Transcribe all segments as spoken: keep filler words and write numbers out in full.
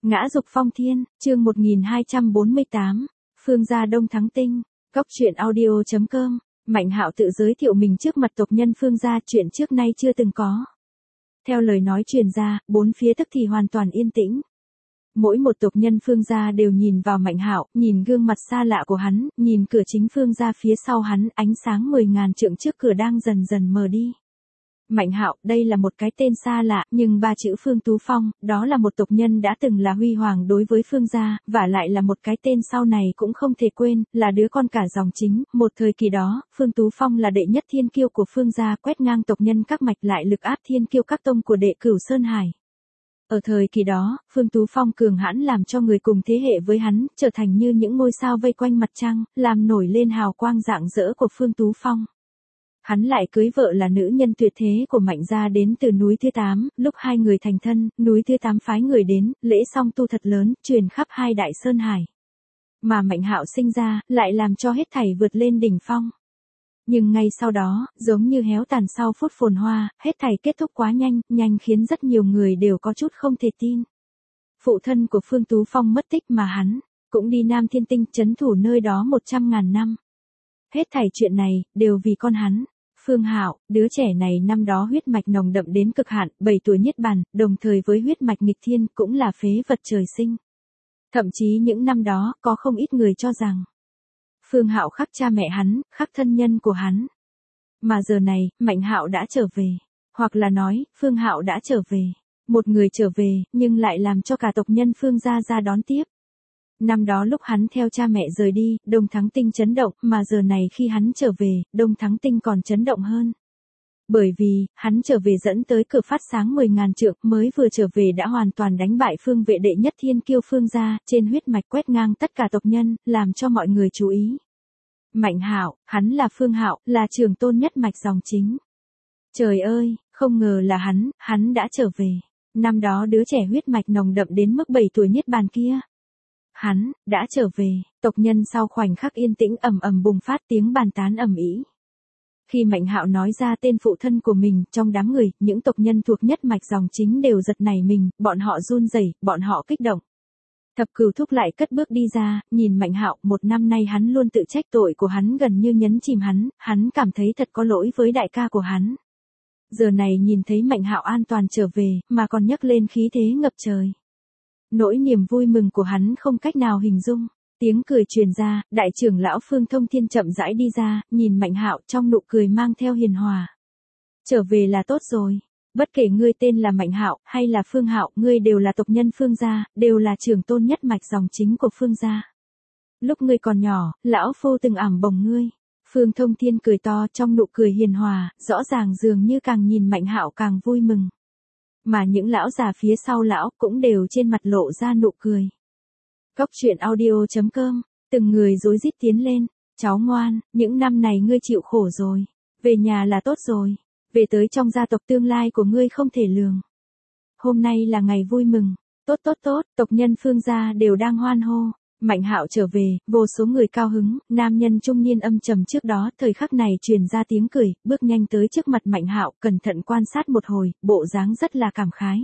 Ngã dục phong thiên, chương một nghìn hai trăm bốn mươi tám, Phương gia Đông Thắng Tinh, Cóc truyện audio chấm com, Mạnh Hạo tự giới thiệu mình trước mặt tộc nhân Phương gia, chuyện trước nay chưa từng có. Theo lời nói truyền ra, bốn phía tức thì hoàn toàn yên tĩnh. Mỗi một tộc nhân Phương gia đều nhìn vào Mạnh Hạo, nhìn gương mặt xa lạ của hắn, nhìn cửa chính Phương gia phía sau hắn, ánh sáng mười ngàn trượng trước cửa đang dần dần mờ đi. Mạnh Hạo, đây là một cái tên xa lạ, nhưng ba chữ Phương Tú Phong, đó là một tộc nhân đã từng là huy hoàng đối với Phương gia, và lại là một cái tên sau này cũng không thể quên, là đứa con cả dòng chính. Một thời kỳ đó, Phương Tú Phong là đệ nhất thiên kiêu của Phương gia, quét ngang tộc nhân các mạch, lại lực áp thiên kiêu các tông của đệ Cửu Sơn Hải. Ở thời kỳ đó, Phương Tú Phong cường hãn làm cho người cùng thế hệ với hắn, trở thành như những ngôi sao vây quanh mặt trăng, làm nổi lên hào quang rạng rỡ của Phương Tú Phong. Hắn lại cưới vợ là nữ nhân tuyệt thế của Mạnh gia đến từ núi Thứ Tám, lúc hai người thành thân, núi Thứ Tám phái người đến, lễ song tu thật lớn, truyền khắp hai đại sơn hải. Mà Mạnh Hạo sinh ra, lại làm cho hết thảy vượt lên đỉnh phong. Nhưng ngay sau đó, giống như héo tàn sau phút phồn hoa, hết thảy kết thúc quá nhanh, nhanh khiến rất nhiều người đều có chút không thể tin. Phụ thân của Phương Tú Phong mất tích mà hắn cũng đi Nam Thiên Tinh trấn thủ nơi đó một trăm ngàn năm. Hết thảy chuyện này, đều vì con hắn. Phương Hạo, đứa trẻ này năm đó huyết mạch nồng đậm đến cực hạn, bảy tuổi niết bàn, đồng thời với huyết mạch nghịch thiên, cũng là phế vật trời sinh. Thậm chí những năm đó, có không ít người cho rằng Phương Hạo khắc cha mẹ hắn, khắc thân nhân của hắn. Mà giờ này, Mạnh Hạo đã trở về, hoặc là nói, Phương Hạo đã trở về. Một người trở về, nhưng lại làm cho cả tộc nhân Phương gia ra đón tiếp. Năm đó lúc hắn theo cha mẹ rời đi, Đông Thắng Tinh chấn động, mà giờ này khi hắn trở về, Đông Thắng Tinh còn chấn động hơn. Bởi vì, hắn trở về dẫn tới cửa phát sáng mười ngàn trượng, mới vừa trở về đã hoàn toàn đánh bại Phương vệ đệ nhất thiên kiêu Phương gia, trên huyết mạch quét ngang tất cả tộc nhân, làm cho mọi người chú ý. Mạnh Hạo, hắn là Phương Hạo, là trưởng tôn nhất mạch dòng chính. Trời ơi, không ngờ là hắn, hắn đã trở về. Năm đó đứa trẻ huyết mạch nồng đậm đến mức bảy tuổi niết bàn kia. Hắn, đã trở về, tộc nhân sau khoảnh khắc yên tĩnh ầm ầm bùng phát tiếng bàn tán ầm ĩ. Khi Mạnh Hạo nói ra tên phụ thân của mình, trong đám người, những tộc nhân thuộc nhất mạch dòng chính đều giật nảy mình, bọn họ run rẩy, bọn họ kích động. Thập Cửu Thúc lại cất bước đi ra, nhìn Mạnh Hạo, một năm nay hắn luôn tự trách tội của hắn gần như nhấn chìm hắn, hắn cảm thấy thật có lỗi với đại ca của hắn. Giờ này nhìn thấy Mạnh Hạo an toàn trở về, mà còn nhấc lên khí thế ngập trời. Nỗi niềm vui mừng của hắn không cách nào hình dung. Tiếng cười truyền ra, đại trưởng lão Phương Thông Thiên chậm rãi đi ra, nhìn Mạnh Hạo trong nụ cười mang theo hiền hòa. Trở về là tốt rồi. Bất kể ngươi tên là Mạnh Hạo hay là Phương Hạo, ngươi đều là tộc nhân Phương gia, đều là trưởng tôn nhất mạch dòng chính của Phương gia. Lúc ngươi còn nhỏ, lão phu từng ẵm bồng ngươi. Phương Thông Thiên cười to trong nụ cười hiền hòa, rõ ràng dường như càng nhìn Mạnh Hạo càng vui mừng. Mà những lão già phía sau lão cũng đều trên mặt lộ ra nụ cười. Cóc truyện audio chấm com, từng người rối rít tiến lên, cháu ngoan, những năm này ngươi chịu khổ rồi, về nhà là tốt rồi, về tới trong gia tộc tương lai của ngươi không thể lường. Hôm nay là ngày vui mừng, tốt tốt tốt, tộc nhân Phương gia đều đang hoan hô. Mạnh Hạo trở về, vô số người cao hứng, nam nhân trung niên âm trầm trước đó, thời khắc này truyền ra tiếng cười, bước nhanh tới trước mặt Mạnh Hạo, cẩn thận quan sát một hồi, bộ dáng rất là cảm khái.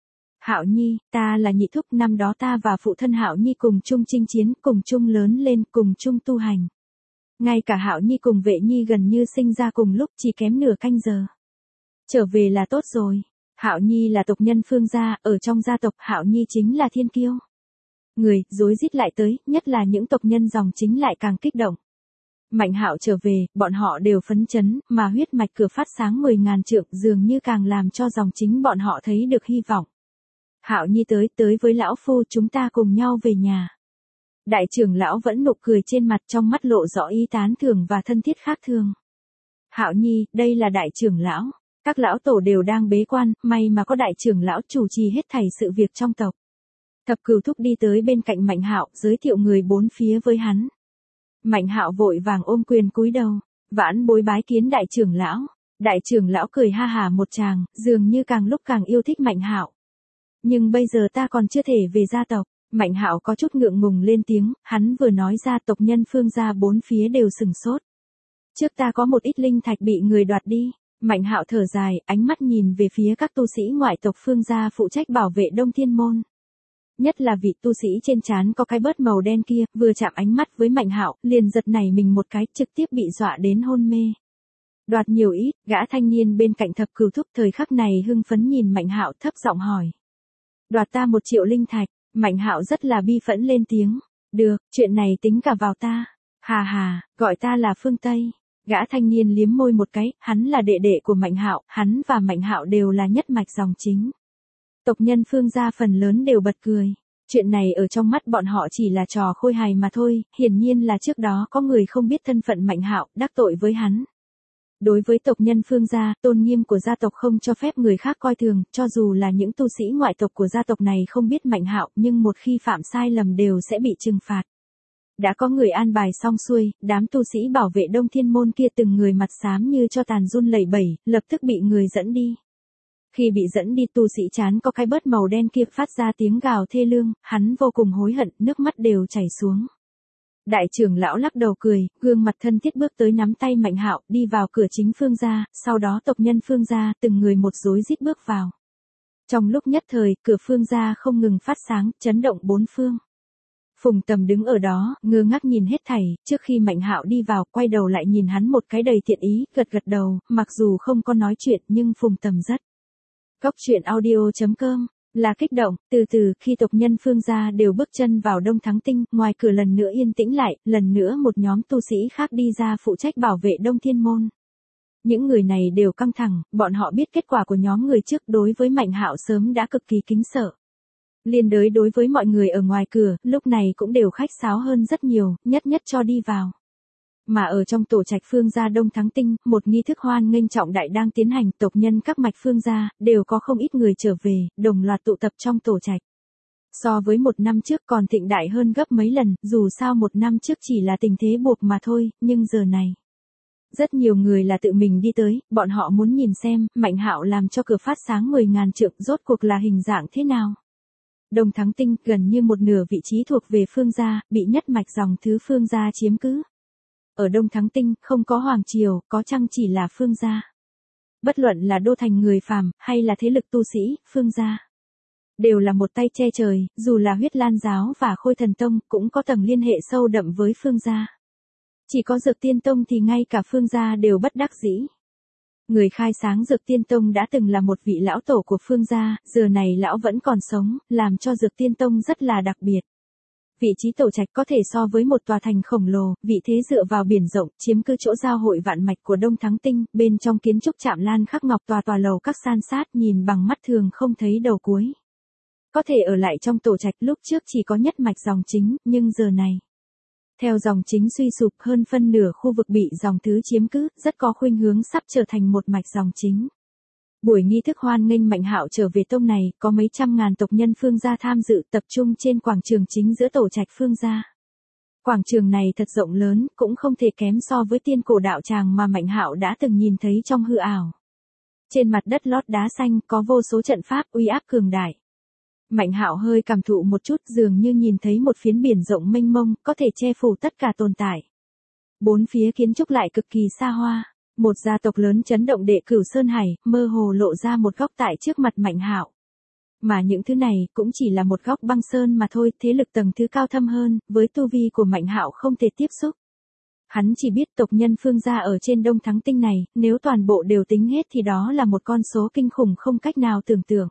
Hạo Nhi, ta là nhị thúc, năm đó ta và phụ thân Hạo Nhi cùng chung chinh chiến, cùng chung lớn lên, cùng chung tu hành. Ngay cả Hạo Nhi cùng Vệ Nhi gần như sinh ra cùng lúc, chỉ kém nửa canh giờ. Trở về là tốt rồi. Hạo Nhi là tộc nhân Phương gia, ở trong gia tộc Hạo Nhi chính là thiên kiêu. Người, rối rít lại tới, nhất là những tộc nhân dòng chính lại càng kích động. Mạnh Hạo trở về, bọn họ đều phấn chấn, mà huyết mạch cửa phát sáng mười ngàn trượng dường như càng làm cho dòng chính bọn họ thấy được hy vọng. Hạo Nhi tới, tới với lão phu, chúng ta cùng nhau về nhà. Đại trưởng lão vẫn nụ cười trên mặt, trong mắt lộ rõ ý tán thưởng và thân thiết khác thường. Hạo Nhi, đây là đại trưởng lão. Các lão tổ đều đang bế quan, may mà có đại trưởng lão chủ trì hết thảy sự việc trong tộc. Thập Cửu Thúc đi tới bên cạnh Mạnh Hạo, giới thiệu người bốn phía với hắn. Mạnh Hạo vội vàng ôm quyền cúi đầu, vãn bối bái kiến đại trưởng lão. Đại trưởng lão cười ha hả một tràng, dường như càng lúc càng yêu thích Mạnh Hạo. Nhưng bây giờ ta còn chưa thể về gia tộc. Mạnh Hạo có chút ngượng ngùng lên tiếng, hắn vừa nói ra tộc nhân Phương gia bốn phía đều sừng sốt. Trước ta có một ít linh thạch bị người đoạt đi. Mạnh Hạo thở dài, ánh mắt nhìn về phía các tu sĩ ngoại tộc Phương gia phụ trách bảo vệ Đông Thiên Môn. Nhất là vị tu sĩ trên trán có cái bớt màu đen kia, vừa chạm ánh mắt với Mạnh Hạo, liền giật nảy mình một cái, trực tiếp bị dọa đến hôn mê. Đoạt nhiều ít, gã thanh niên bên cạnh Thập Cửu Thúc thời khắc này hưng phấn nhìn Mạnh Hạo thấp giọng hỏi. Đoạt ta một triệu linh thạch, Mạnh Hạo rất là bi phẫn lên tiếng. Được, chuyện này tính cả vào ta. Hà hà, gọi ta là Phương Tây. Gã thanh niên liếm môi một cái, hắn là đệ đệ của Mạnh Hạo, hắn và Mạnh Hạo đều là nhất mạch dòng chính. Tộc nhân Phương gia phần lớn đều bật cười. Chuyện này ở trong mắt bọn họ chỉ là trò khôi hài mà thôi, hiển nhiên là trước đó có người không biết thân phận Mạnh Hạo, đắc tội với hắn. Đối với tộc nhân Phương gia, tôn nghiêm của gia tộc không cho phép người khác coi thường, cho dù là những tu sĩ ngoại tộc của gia tộc này không biết Mạnh Hạo, nhưng một khi phạm sai lầm đều sẽ bị trừng phạt. Đã có người an bài xong xuôi, đám tu sĩ bảo vệ Đông Thiên môn kia từng người mặt xám như cho tàn run lẩy bẩy, lập tức bị người dẫn đi. Khi bị dẫn đi, tu sĩ chán có cái bớt màu đen kia phát ra tiếng gào thê lương, hắn vô cùng hối hận, nước mắt đều chảy xuống. Đại trưởng lão lắc đầu cười, gương mặt thân thiết bước tới nắm tay Mạnh Hạo, đi vào cửa chính Phương gia, sau đó tộc nhân Phương gia từng người một rối rít bước vào. Trong lúc nhất thời, cửa Phương gia không ngừng phát sáng, chấn động bốn phương. Phùng Tầm đứng ở đó, ngơ ngác nhìn hết thảy, trước khi Mạnh Hạo đi vào, quay đầu lại nhìn hắn một cái đầy thiện ý, gật gật đầu, mặc dù không có nói chuyện nhưng Phùng Tầm rất. Cốc truyện audio chấm com là kích động, từ từ khi tộc nhân Phương gia đều bước chân vào Đông Thắng Tinh, ngoài cửa lần nữa yên tĩnh lại, lần nữa một nhóm tu sĩ khác đi ra phụ trách bảo vệ Đông Thiên môn. Những người này đều căng thẳng, bọn họ biết kết quả của nhóm người trước đối với Mạnh Hạo sớm đã cực kỳ kính sợ. Liên đới đối với mọi người ở ngoài cửa, lúc này cũng đều khách sáo hơn rất nhiều, nhất nhất cho đi vào. Mà ở trong tổ trạch Phương gia Đông Thắng Tinh, một nghi thức hoan nghênh trọng đại đang tiến hành, tộc nhân các mạch Phương gia, đều có không ít người trở về, đồng loạt tụ tập trong tổ trạch. So với một năm trước còn thịnh đại hơn gấp mấy lần, dù sao một năm trước chỉ là tình thế buộc mà thôi, nhưng giờ này. Rất nhiều người là tự mình đi tới, bọn họ muốn nhìn xem, Mạnh Hạo làm cho cửa phát sáng mười ngàn trượng rốt cuộc là hình dạng thế nào. Đông Thắng Tinh gần như một nửa vị trí thuộc về Phương gia, bị nhất mạch dòng thứ Phương gia chiếm cứ. Ở Đông Thắng Tinh, không có hoàng triều, có chăng chỉ là Phương gia. Bất luận là đô thành người phàm, hay là thế lực tu sĩ, Phương gia. Đều là một tay che trời, dù là Huyết Lan giáo và Khôi Thần Tông, cũng có tầng liên hệ sâu đậm với Phương gia. Chỉ có Dược Tiên Tông thì ngay cả Phương gia đều bất đắc dĩ. Người khai sáng Dược Tiên Tông đã từng là một vị lão tổ của Phương gia, giờ này lão vẫn còn sống, làm cho Dược Tiên Tông rất là đặc biệt. Vị trí tổ trạch có thể so với một tòa thành khổng lồ, vị thế dựa vào biển rộng, chiếm cứ chỗ giao hội vạn mạch của Đông Thắng Tinh, bên trong kiến trúc chạm lan khắc ngọc tòa tòa lầu các san sát nhìn bằng mắt thường không thấy đầu cuối. Có thể ở lại trong tổ trạch lúc trước chỉ có nhất mạch dòng chính, nhưng giờ này. Theo dòng chính suy sụp hơn phân nửa khu vực bị dòng thứ chiếm cứ, rất có khuynh hướng sắp trở thành một mạch dòng chính. Buổi nghi thức hoan nghênh Mạnh Hạo trở về tông này, có mấy trăm ngàn tộc nhân Phương gia tham dự tập trung trên quảng trường chính giữa tổ trạch Phương gia. Quảng trường này thật rộng lớn, cũng không thể kém so với tiên cổ đạo tràng mà Mạnh Hạo đã từng nhìn thấy trong hư ảo. Trên mặt đất lót đá xanh có vô số trận pháp uy áp cường đại. Mạnh Hạo hơi cảm thụ một chút, dường như nhìn thấy một phiến biển rộng mênh mông, có thể che phủ tất cả tồn tại. Bốn phía kiến trúc lại cực kỳ xa hoa. Một gia tộc lớn chấn động đệ Cửu Sơn Hải, mơ hồ lộ ra một góc tại trước mặt Mạnh Hạo. Mà những thứ này cũng chỉ là một góc băng sơn mà thôi, thế lực tầng thứ cao thâm hơn, với tu vi của Mạnh Hạo không thể tiếp xúc. Hắn chỉ biết tộc nhân Phương gia ở trên Đông Thắng Tinh này, nếu toàn bộ đều tính hết thì đó là một con số kinh khủng không cách nào tưởng tượng.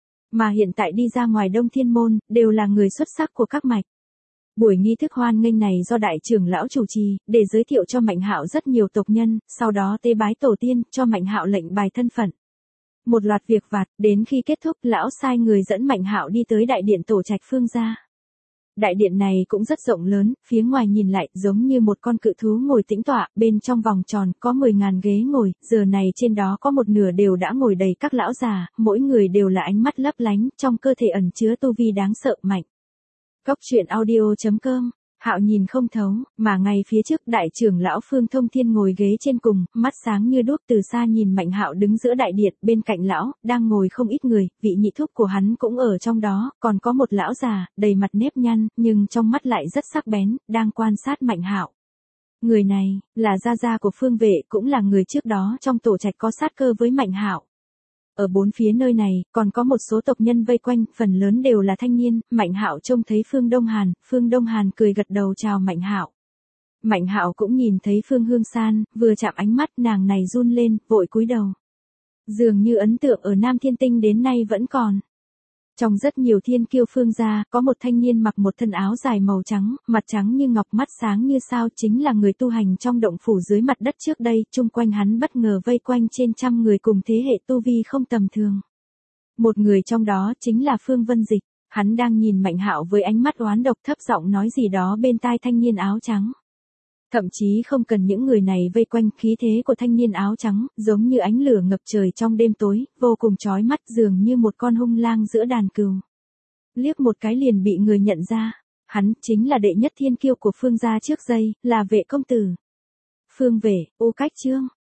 Mà hiện tại đi ra ngoài Đông Thiên môn, đều là người xuất sắc của các mạch. Buổi nghi thức hoan nghênh này do đại trưởng lão chủ trì, để giới thiệu cho Mạnh Hạo rất nhiều tộc nhân, sau đó tế bái tổ tiên, cho Mạnh Hạo lệnh bài thân phận. Một loạt việc vặt, đến khi kết thúc, lão sai người dẫn Mạnh Hạo đi tới đại điện tổ trạch Phương gia. Đại điện này cũng rất rộng lớn, phía ngoài nhìn lại giống như một con cự thú ngồi tĩnh tọa, bên trong vòng tròn có mười ngàn ghế ngồi, giờ này trên đó có một nửa đều đã ngồi đầy các lão già, mỗi người đều là ánh mắt lấp lánh, trong cơ thể ẩn chứa tu vi đáng sợ mạnh. Cốc truyện audio chấm com, Hạo nhìn không thấu, mà ngay phía trước đại trưởng lão Phương Thông Thiên ngồi ghế trên cùng, mắt sáng như đuốc, từ xa nhìn Mạnh Hạo đứng giữa đại điện, bên cạnh lão, đang ngồi không ít người, vị nhị thúc của hắn cũng ở trong đó, còn có một lão già, đầy mặt nếp nhăn, nhưng trong mắt lại rất sắc bén, đang quan sát Mạnh Hạo. Người này, là gia gia của Phương Vệ, cũng là người trước đó trong tổ trạch có sát cơ với Mạnh Hạo. Ở bốn phía nơi này, còn có một số tộc nhân vây quanh, phần lớn đều là thanh niên. Mạnh Hạo trông thấy Phương Đông Hàn, Phương Đông Hàn cười gật đầu chào Mạnh Hạo. Mạnh Hạo cũng nhìn thấy Phương Hương San, vừa chạm ánh mắt nàng này run lên, vội cúi đầu. Dường như ấn tượng ở Nam Thiên Tinh đến nay vẫn còn. Trong rất nhiều thiên kiêu Phương gia, có một thanh niên mặc một thân áo dài màu trắng, mặt trắng như ngọc, mắt sáng như sao, chính là người tu hành trong động phủ dưới mặt đất trước đây, chung quanh hắn bất ngờ vây quanh trên trăm người cùng thế hệ tu vi không tầm thường. Một người trong đó chính là Phương Vân Dịch, hắn đang nhìn Mạnh Hạo với ánh mắt oán độc, thấp giọng nói gì đó bên tai thanh niên áo trắng. Thậm chí không cần những người này vây quanh, khí thế của thanh niên áo trắng, giống như ánh lửa ngập trời trong đêm tối, vô cùng chói mắt, dường như một con hung lang giữa đàn cừu. Liếc một cái liền bị người nhận ra, hắn chính là đệ nhất thiên kiêu của Phương gia trước đây, là Vệ công tử. Phương Vệ, Ô Cách Trương,